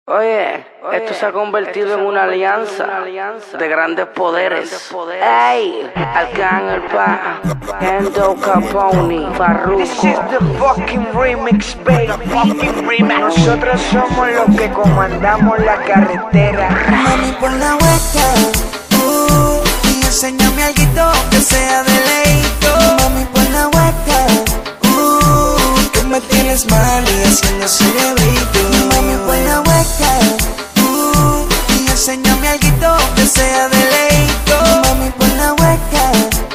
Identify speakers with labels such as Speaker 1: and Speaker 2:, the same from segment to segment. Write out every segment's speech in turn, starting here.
Speaker 1: Oye, esto se ha convertido en una alianza de grandes poderes. ¡Ey! Arcángel Pa, Kendo Capone, Farruko.
Speaker 2: This is the fucking remix, baby. Nosotros somos los que comandamos la carretera.
Speaker 3: Mami, pon la hueca, y enséñame alguito que sea deleito. Mami, pon la hueca, que me tienes mal y haciendo cerebrito. Mami, pon la hueca, y enséñame alguito que sea deleito. Mami, pon la hueca,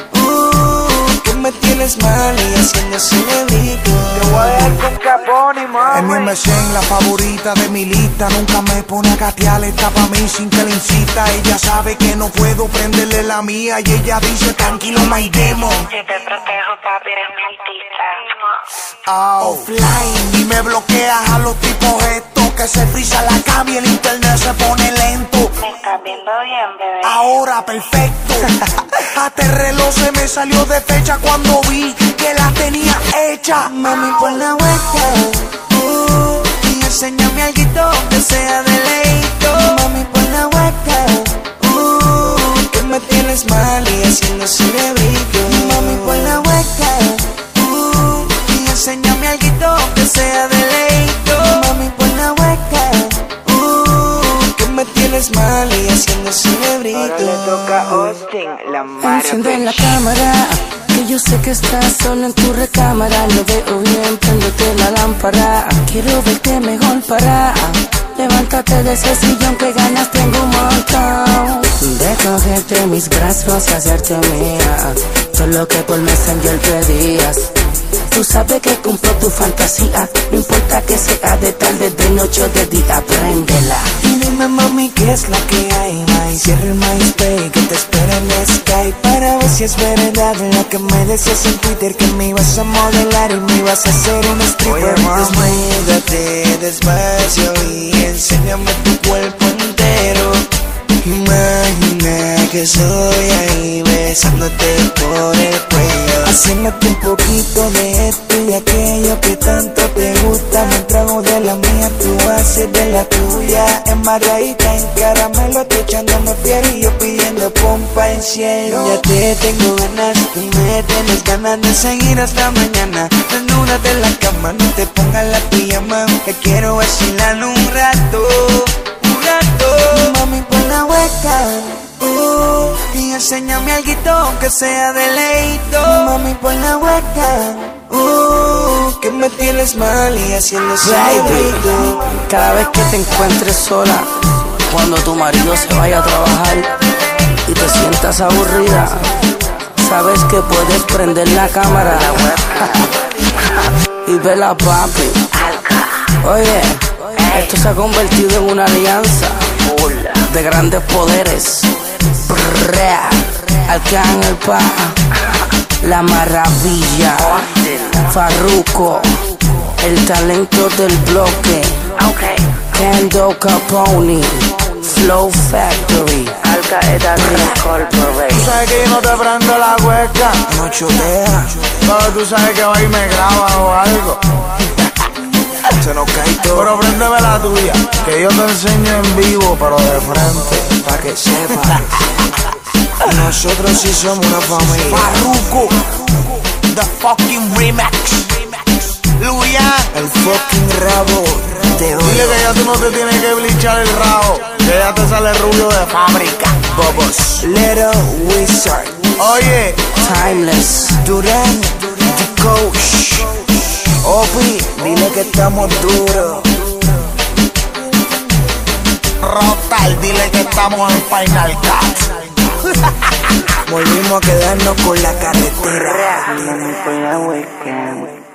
Speaker 3: que me tienes mal y haciendo cerebrito.
Speaker 2: Te voy a dar con Capone, mami.
Speaker 4: Es mi MSN, la favorita de mi lista. Nunca me pone a gatear, está pa' mí sin que le incita. Ella sabe que no puedo prenderle la mía y ella dice, tranquilo, my demo.
Speaker 5: Yo te protejo, papi, eres mi artista.
Speaker 4: Offline y me bloqueas a los tipos estos que se frisa la cama y el internet se pone lento.
Speaker 5: Me estás viendo bien, bebé.
Speaker 4: Ahora perfecto. Hasta el reloj se me salió de fecha cuando vi que la tenía hecha.
Speaker 3: Mami, pon la hueca, y enséñame alguito que sea deleito. Mami, pon la hueca, que me tienes mal y haciendo cerebrito. Mami, pon la hueca, y enséñame alguito que sea deleito. Mami, pon la hueca, que me tienes mal y haciendo cerebrito.
Speaker 2: Ahora le toca a Austin, la mara.
Speaker 1: Enciende la cámara, que yo sé que estás solo en tu recámara. No veo bien, préndete la lámpara. Quiero verte mejor para. Levántate de ese sillón, que ganas tengo un montón de cogerte en mis brazos y hacerte mía. Todo lo que por Messenger pedías. Tú sabes que cumplo tu fantasía. No importa que sea de tarde, de noche o de día, préndela.
Speaker 3: Y dime, mami, ¿qué es la que hay? Cierra el MySpace, que te espera en Skype, para ver si es verdad lo que me decías en Twitter, que me ibas a modelar y me ibas a hacer un stripper. Desnúdate despacio y enséñame tu cuerpo entero. Imagina que estoy ahí besándote por el cuello, haciéndote un poquito de esto y aquello que tanto te gusta. Me trago de la mía, tú haces de la tuya. Embarradita en caramelo, te echándome fiel y yo pidiendo pompa en cielo. Ya te tengo ganas, tú me tienes ganas de seguir hasta mañana. Desnúdate en la cama, no te pongas la pijama, que quiero vacilar un rato. Mami, pon la hueca, y enséñame alguito que sea deleito. Mami, pon la hueca, que me tienes mal y haciendo cerebrito.
Speaker 1: Cada vez que te encuentres sola, cuando tu marido se vaya a trabajar y te sientas aburrida, sabes que puedes prender la cámara y ver a papi. Oye, esto se ha convertido en una alianza de grandes poderes. Arcángel Pa, La Maravilla, Farruko, el talento del bloque, Kendo Capone, Flow Factory, Al Qaeda Incorporated.
Speaker 4: Tú sabes que yo no te prendo la hueca, no chutea, pero tú sabes que hoy me graba o algo. Se nos cae todo. Pero préndeme la tuya, que yo te enseño en vivo, pero de frente, pa' que sepa. Nosotros sí somos una familia. Farruko, the fucking remix. Luyan, el fucking rabo de oro. Dile que ya tú no te tienes que blichar el rabo, que ya te sale rubio de fábrica. Bobos, Little Wizard. Oye,
Speaker 1: Timeless,
Speaker 3: Durán, The Coach. Opi, dile que estamos duros.
Speaker 4: Rotal, dile que estamos en Final Cut.
Speaker 3: Volvimos a quedarnos con la carretera.
Speaker 2: Mami, pon la hueca.